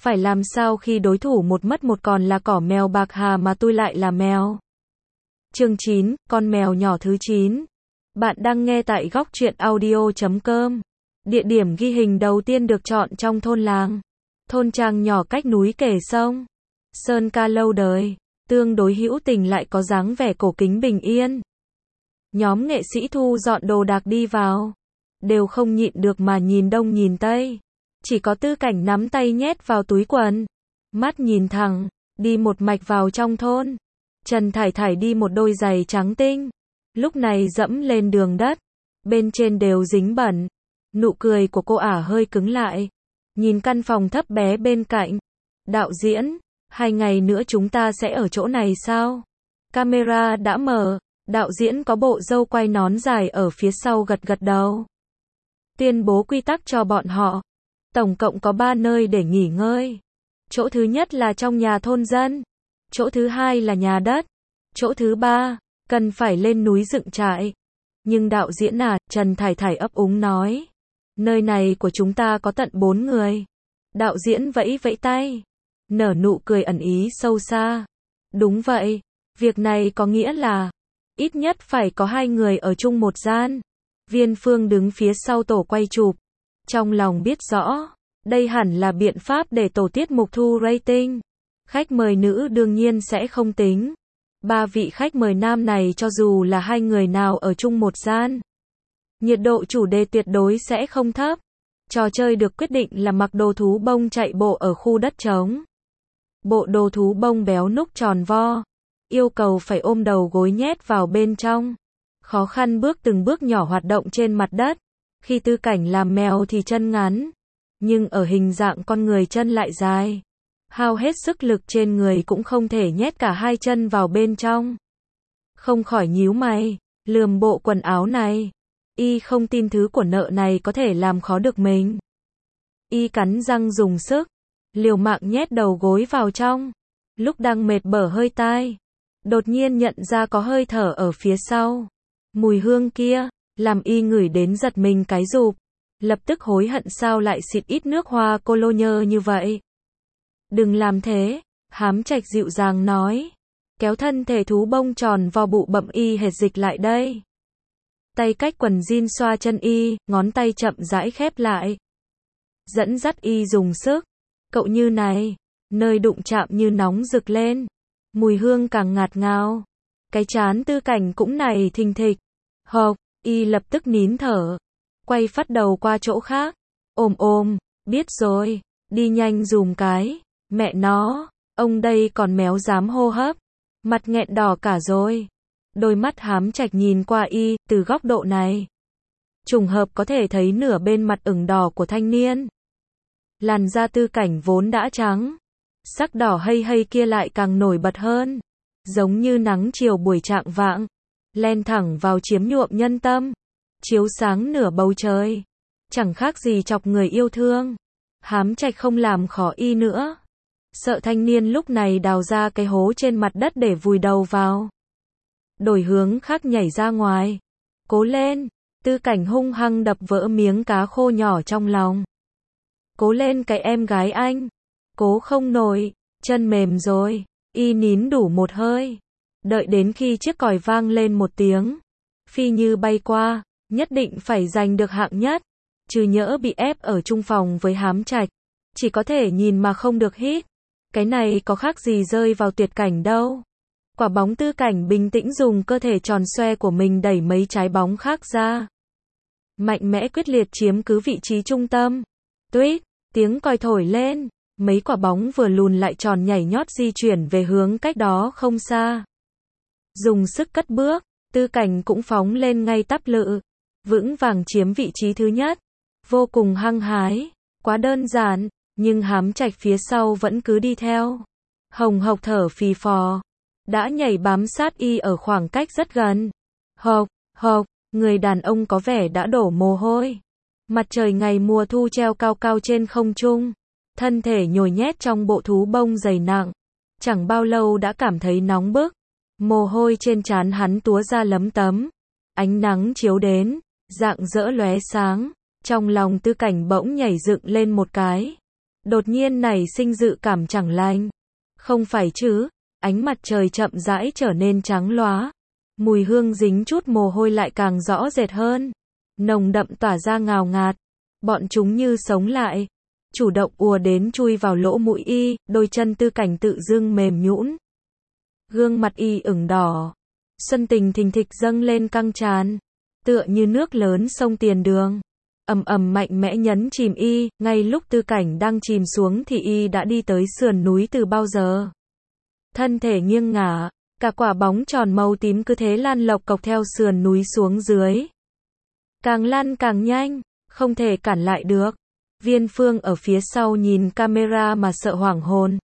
phải làm sao khi đối thủ một mất một còn là cỏ mèo bạc hà mà tôi lại là mèo. Chương 9, con mèo nhỏ thứ 9. Bạn đang nghe tại góc truyện audio.com. Địa điểm ghi hình đầu tiên được chọn trong thôn làng. Thôn trang nhỏ cách núi kề sông. Sơn ca lâu đời, tương đối hữu tình lại có dáng vẻ cổ kính bình yên. Nhóm nghệ sĩ thu dọn đồ đạc đi vào. Đều không nhịn được mà nhìn đông nhìn tây. Chỉ có Tư Cảnh nắm tay nhét vào túi quần. Mắt nhìn thẳng, đi một mạch vào trong thôn. Trần Thải Thải đi một đôi giày trắng tinh. Lúc này dẫm lên đường đất. Bên trên đều dính bẩn. Nụ cười của cô ả hơi cứng lại. Nhìn căn phòng thấp bé bên cạnh. Đạo diễn, 2 ngày nữa chúng ta sẽ ở chỗ này sao? Camera đã mở. Đạo diễn có bộ râu quay nón dài ở phía sau gật gật đầu. Tuyên bố quy tắc cho bọn họ. Tổng cộng có 3 nơi để nghỉ ngơi. Chỗ thứ nhất là trong nhà thôn dân. Chỗ thứ hai là nhà đất. Chỗ thứ ba, cần phải lên núi dựng trại. Nhưng đạo diễn Trần Thải Thải ấp úng nói. Nơi này của chúng ta có tận 4 người. Đạo diễn vẫy vẫy tay. Nở nụ cười ẩn ý sâu xa. Đúng vậy, việc này có nghĩa là ít nhất phải có 2 người ở chung một gian. Viên Phương đứng phía sau tổ quay chụp. Trong lòng biết rõ, đây hẳn là biện pháp để tổ tiết mục thu rating. Khách mời nữ đương nhiên sẽ không tính. 3 vị khách mời nam này cho dù là 2 người nào ở chung một gian. Nhiệt độ chủ đề tuyệt đối sẽ không thấp. Trò chơi được quyết định là mặc đồ thú bông chạy bộ ở khu đất trống. Bộ đồ thú bông béo núc tròn vo. Yêu cầu phải ôm đầu gối nhét vào bên trong. Khó khăn bước từng bước nhỏ hoạt động trên mặt đất. Khi Tư Cảnh làm mèo thì chân ngắn. Nhưng ở hình dạng con người chân lại dài. Hao hết sức lực trên người cũng không thể nhét cả 2 chân vào bên trong. Không khỏi nhíu mày, lườm bộ quần áo này. Y không tin thứ của nợ này có thể làm khó được mình. Y cắn răng dùng sức, liều mạng nhét đầu gối vào trong. Lúc đang mệt bở hơi tai, đột nhiên nhận ra có hơi thở ở phía sau. Mùi hương kia, làm Y ngửi đến giật mình cái rụp. Lập tức hối hận sao lại xịt ít nước hoa cologne như vậy. Đừng làm thế, Hám Trạch dịu dàng nói. Kéo thân thể thú bông tròn vo bụ bậm Y hệt dịch lại đây. Tay cách quần jean xoa chân Y, ngón tay chậm rãi khép lại. Dẫn dắt Y dùng sức. Cậu như này, nơi đụng chạm như nóng rực lên. Mùi hương càng ngạt ngào. Cái trán Tư Cảnh cũng này thình thịch. Hộc, Y lập tức nín thở. Quay phát đầu qua chỗ khác. Ôm, biết rồi, đi nhanh dùm cái. Mẹ nó, ông đây còn méo dám hô hấp. Mặt nghẹn đỏ cả rồi. Đôi mắt Hám Trạch nhìn qua Y, từ góc độ này. Trùng hợp có thể thấy nửa bên mặt ửng đỏ của thanh niên. Làn da Tư Cảnh vốn đã trắng. Sắc đỏ hay kia lại càng nổi bật hơn. Giống như nắng chiều buổi chạng vạng. Len thẳng vào chiếm nhuộm nhân tâm. Chiếu sáng nửa bầu trời. Chẳng khác gì chọc người yêu thương. Hám Trạch không làm khó Y nữa. Sợ thanh niên lúc này đào ra cái hố trên mặt đất để vùi đầu vào. Đổi hướng khác nhảy ra ngoài. Cố lên. Tư Cảnh hung hăng đập vỡ miếng cá khô nhỏ trong lòng. Cố lên cái em gái anh. Cố không nổi. Chân mềm rồi. Y nín đủ một hơi. Đợi đến khi chiếc còi vang lên một tiếng. Phi như bay qua. Nhất định phải giành được hạng nhất. Trừ nhỡ bị ép ở chung phòng với Hám Trạch. Chỉ có thể nhìn mà không được hít. Cái này có khác gì rơi vào tuyệt cảnh đâu. Quả bóng Tư Cảnh bình tĩnh dùng cơ thể tròn xoe của mình đẩy mấy trái bóng khác ra. Mạnh mẽ quyết liệt chiếm cứ vị trí trung tâm. Tuýt, tiếng còi thổi lên. Mấy quả bóng vừa lùn lại tròn nhảy nhót di chuyển về hướng cách đó không xa. Dùng sức cất bước, Tư Cảnh cũng phóng lên ngay tắp lự. Vững vàng chiếm vị trí thứ nhất. Vô cùng hăng hái. Quá đơn giản, nhưng Hám Trạch phía sau vẫn cứ đi theo. Hồng hộc thở phì phò. Đã nhảy bám sát Y ở khoảng cách rất gần. Hộc, người đàn ông có vẻ đã đổ mồ hôi. Mặt trời ngày mùa thu treo cao cao trên không trung. Thân thể nhồi nhét trong bộ thú bông dày nặng. Chẳng bao lâu đã cảm thấy nóng bức. Mồ hôi trên trán hắn túa ra lấm tấm. Ánh nắng chiếu đến, rạng rỡ lóe sáng. Trong lòng Tư Cảnh bỗng nhảy dựng lên một cái. Đột nhiên nảy sinh dự cảm chẳng lành. Không phải chứ, ánh mặt trời chậm rãi trở nên trắng lóa. Mùi hương dính chút mồ hôi lại càng rõ rệt hơn. Nồng đậm tỏa ra ngào ngạt. Bọn chúng như sống lại. Chủ động ùa đến chui vào lỗ mũi y, đôi chân Tư Cảnh tự dưng mềm nhũn. Gương mặt y ửng đỏ. Xuân tình thình thịch dâng lên căng tràn. Tựa như nước lớn sông tiền đường. Ầm ầm mạnh mẽ nhấn chìm y, ngay lúc Tư Cảnh đang chìm xuống thì y đã đi tới sườn núi từ bao giờ. Thân thể nghiêng ngả, cả quả bóng tròn màu tím cứ thế lăn lộc cộc theo sườn núi xuống dưới. Càng lăn càng nhanh, không thể cản lại được. Viên Phương ở phía sau nhìn camera mà sợ hoảng hồn.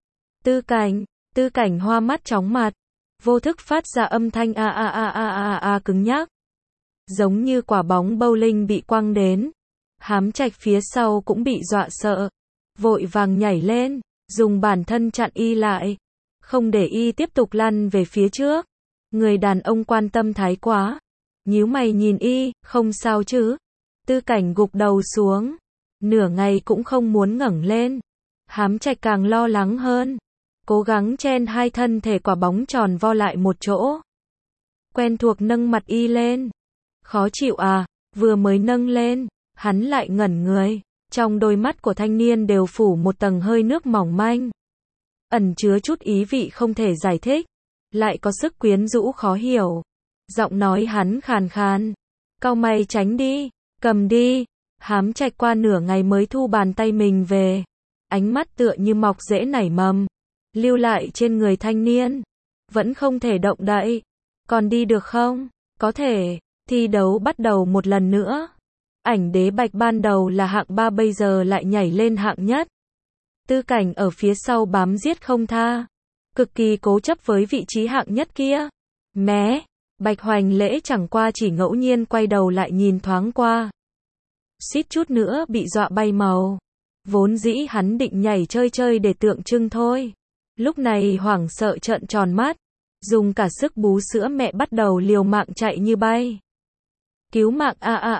Tư Cảnh hoa mắt chóng mặt, vô thức phát ra âm thanh a cứng nhắc. Giống như quả bóng bowling bị quăng đến. Hám Trạch phía sau cũng bị dọa sợ, vội vàng nhảy lên, dùng bản thân chặn y lại, không để y tiếp tục lăn về phía trước. Người đàn ông quan tâm thái quá, nhíu mày nhìn y, không sao chứ? Tư Cảnh gục đầu xuống, nửa ngày cũng không muốn ngẩng lên. Hám Trạch càng lo lắng hơn, cố gắng chen hai thân thể quả bóng tròn vo lại một chỗ. Quen thuộc nâng mặt y lên. Khó chịu à? Vừa mới nâng lên, hắn lại ngẩn người. Trong đôi mắt của thanh niên đều phủ một tầng hơi nước mỏng manh, ẩn chứa chút ý vị không thể giải thích, lại có sức quyến rũ khó hiểu. Giọng nói hắn khàn khàn. Cau mày tránh đi, cầm đi. Hám Trạch qua nửa ngày mới thu bàn tay mình về. Ánh mắt tựa như mọc rễ nảy mầm, lưu lại trên người thanh niên. Vẫn không thể động đậy. Còn đi được không? Có thể. Thi đấu bắt đầu một lần nữa. Ảnh đế bạch ban đầu là hạng 3 bây giờ lại nhảy lên hạng nhất. Tư Cảnh ở phía sau bám giết không tha. Cực kỳ cố chấp với vị trí hạng nhất kia. Mé, Bạch Hoành Lễ chẳng qua chỉ ngẫu nhiên quay đầu lại nhìn thoáng qua. Suýt chút nữa bị dọa bay màu. Vốn dĩ hắn định nhảy chơi chơi để tượng trưng thôi. Lúc này hoảng sợ trợn tròn mắt. Dùng cả sức bú sữa mẹ bắt đầu liều mạng chạy như bay. Cứu mạng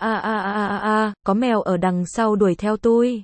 có mèo ở đằng sau đuổi theo tôi.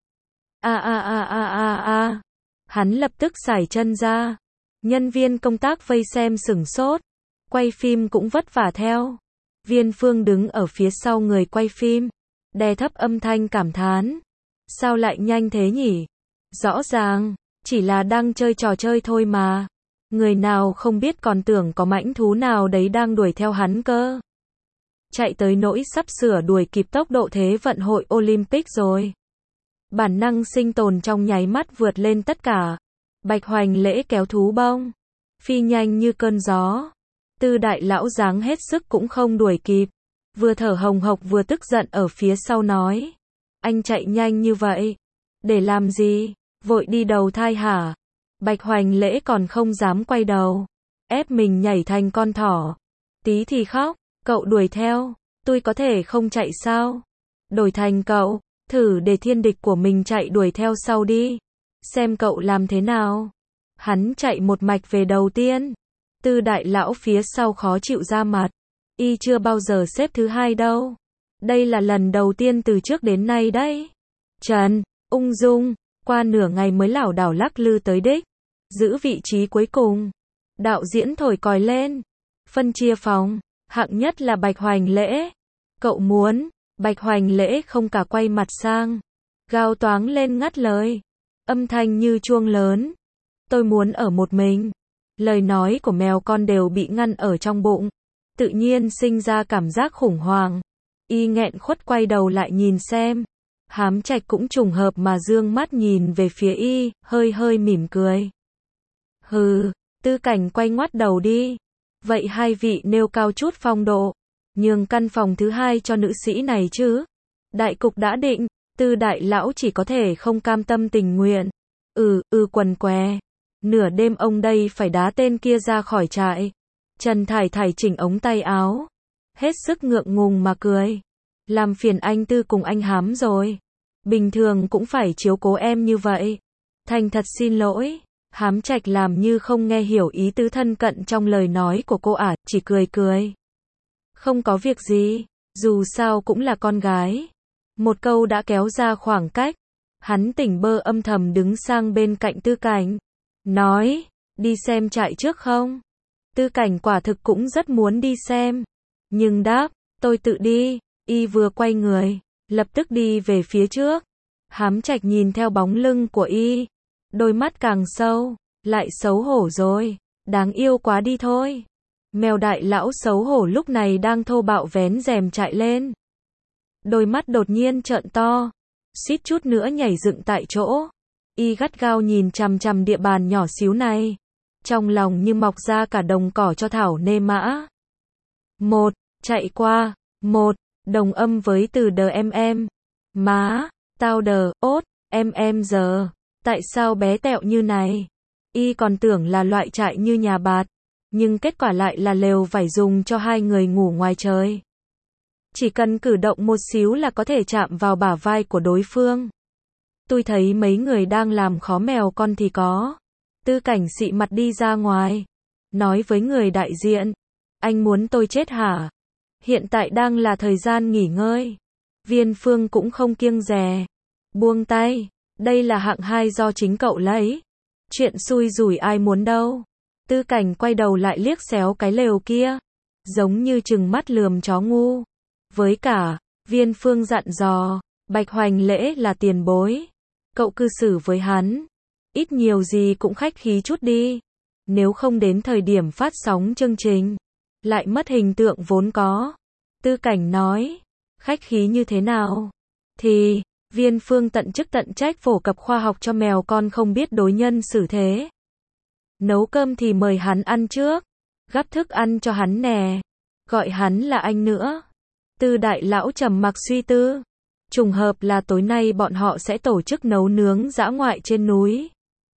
Hắn lập tức sải chân ra. Nhân viên công tác vây xem sửng sốt. Quay phim cũng vất vả theo. Viên Phương đứng ở phía sau người quay phim, đè thấp âm thanh cảm thán. Sao lại nhanh thế nhỉ? Rõ ràng, chỉ là đang chơi trò chơi thôi mà. Người nào không biết còn tưởng có mãnh thú nào đấy đang đuổi theo hắn cơ. Chạy tới nỗi sắp sửa đuổi kịp tốc độ Thế vận hội Olympic rồi. Bản năng sinh tồn trong nháy mắt vượt lên tất cả. Bạch Hoành Lễ kéo thú bông, phi nhanh như cơn gió. Tư đại lão dáng hết sức cũng không đuổi kịp. Vừa thở hồng hộc vừa tức giận ở phía sau nói. Anh chạy nhanh như vậy. Để làm gì? Vội đi đầu thai hả? Bạch Hoành Lễ còn không dám quay đầu. Ép mình nhảy thành con thỏ. Tí thì khóc. Cậu đuổi theo. Tôi có thể không chạy sao? Đổi thành cậu. Thử để thiên địch của mình chạy đuổi theo sau đi. Xem cậu làm thế nào. Hắn chạy một mạch về đầu tiên. Tư đại lão phía sau khó chịu ra mặt. Y chưa bao giờ xếp thứ hai đâu. Đây là lần đầu tiên từ trước đến nay đấy. Trần, ung dung, qua nửa ngày mới lảo đảo lắc lư tới đích. Giữ vị trí cuối cùng. Đạo diễn thổi còi lên. Phân chia phòng. Hạng nhất là Bạch Hoành Lễ. Cậu muốn. Bạch Hoành Lễ không cả quay mặt sang. Gào toáng lên ngắt lời. Âm thanh như chuông lớn. Tôi muốn ở một mình. Lời nói của mèo con đều bị ngăn ở trong bụng. Tự nhiên sinh ra cảm giác khủng hoảng. Y nghẹn khuất quay đầu lại nhìn xem. Hám Trạch cũng trùng hợp mà dương mắt nhìn về phía y, hơi hơi mỉm cười. Hừ, Tư Cảnh quay ngoắt đầu đi. Vậy hai vị nêu cao chút phong độ. Nhường căn phòng thứ hai cho nữ sĩ này chứ. Đại cục đã định, Tư đại lão chỉ có thể không cam tâm tình nguyện. Quần què. Nửa đêm ông đây phải đá tên kia ra khỏi trại. Trần Thải Thải chỉnh ống tay áo. Hết sức ngượng ngùng mà cười. Làm phiền anh Tư cùng anh Hám rồi. Bình thường cũng phải chiếu cố em như vậy. Thành thật xin lỗi. Hám Trạch làm như không nghe hiểu ý tứ thân cận trong lời nói của cô ả, chỉ cười cười. Không có việc gì, dù sao cũng là con gái. Một câu đã kéo ra khoảng cách. Hắn tỉnh bơ âm thầm đứng sang bên cạnh Tư Cảnh. Nói, đi xem trại trước không? Tư Cảnh quả thực cũng rất muốn đi xem. Nhưng đáp, tôi tự đi. Y vừa quay người, lập tức đi về phía trước. Hám Trạch nhìn theo bóng lưng của Y. Đôi mắt càng sâu, lại xấu hổ rồi. Đáng yêu quá đi thôi. Mèo đại lão xấu hổ lúc này đang thô bạo vén rèm trại lên. Đôi mắt đột nhiên trợn to, suýt chút nữa nhảy dựng tại chỗ. Y gắt gao nhìn chằm chằm địa bàn nhỏ xíu này. Trong lòng như mọc ra cả đồng cỏ cho thảo nê mã. Một, chạy qua. Một, đồng âm với từ đờ em. Má, tao đờ, ốt, em giờ. Tại sao bé tẹo như này? Y còn tưởng là loại trại như nhà bạt. Nhưng kết quả lại là lều vải dùng cho hai người ngủ ngoài trời. Chỉ cần cử động một xíu là có thể chạm vào bả vai của đối phương. Tôi thấy mấy người đang làm khó mèo con thì có. Tư Cảnh xị mặt đi ra ngoài. Nói với người đại diện. Anh muốn tôi chết hả? Hiện tại đang là thời gian nghỉ ngơi. Viên Phương cũng không kiêng dè. Buông tay. Đây là hạng 2 do chính cậu lấy. Chuyện xui rủi ai muốn đâu. Tư Cảnh quay đầu lại liếc xéo cái lều kia. Giống như trừng mắt lườm chó ngu. Với cả, Viên Phương dặn dò, Bạch Hoành Lễ là tiền bối. Cậu cư xử với hắn. Ít nhiều gì cũng khách khí chút đi. Nếu không đến thời điểm phát sóng chương trình, lại mất hình tượng vốn có. Tư Cảnh nói, khách khí như thế nào? Thì, Viên Phương tận chức tận trách phổ cập khoa học cho mèo con không biết đối nhân xử thế. Nấu cơm thì mời hắn ăn trước. Gắp thức ăn cho hắn nè. Gọi hắn là anh nữa. Tư đại lão trầm mặc suy tư. Trùng hợp là tối nay bọn họ sẽ tổ chức nấu nướng dã ngoại trên núi.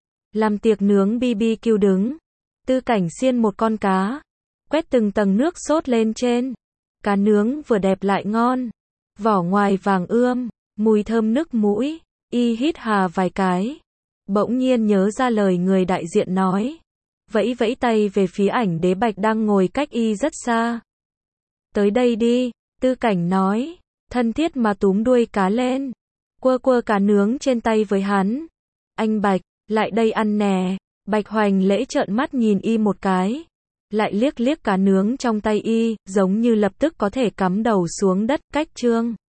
Làm tiệc nướng BBQ đứng. Tư Cảnh xiên một con cá. Quét từng tầng nước sốt lên trên. Cá nướng vừa đẹp lại ngon. Vỏ ngoài vàng ươm. Mùi thơm nức mũi. Y hít hà vài cái. Bỗng nhiên nhớ ra lời người đại diện nói. Vẫy vẫy tay về phía Ảnh Đế Bạch đang ngồi cách Y rất xa. Tới đây đi. Tư Cảnh nói. Thân thiết mà túm đuôi cá lên. Quơ quơ cá nướng trên tay với hắn. Anh Bạch, lại đây ăn nè. Bạch Hoành Lễ trợn mắt nhìn Y một cái. Lại liếc liếc cá nướng trong tay Y, giống như lập tức có thể cắm đầu xuống đất. Cách chương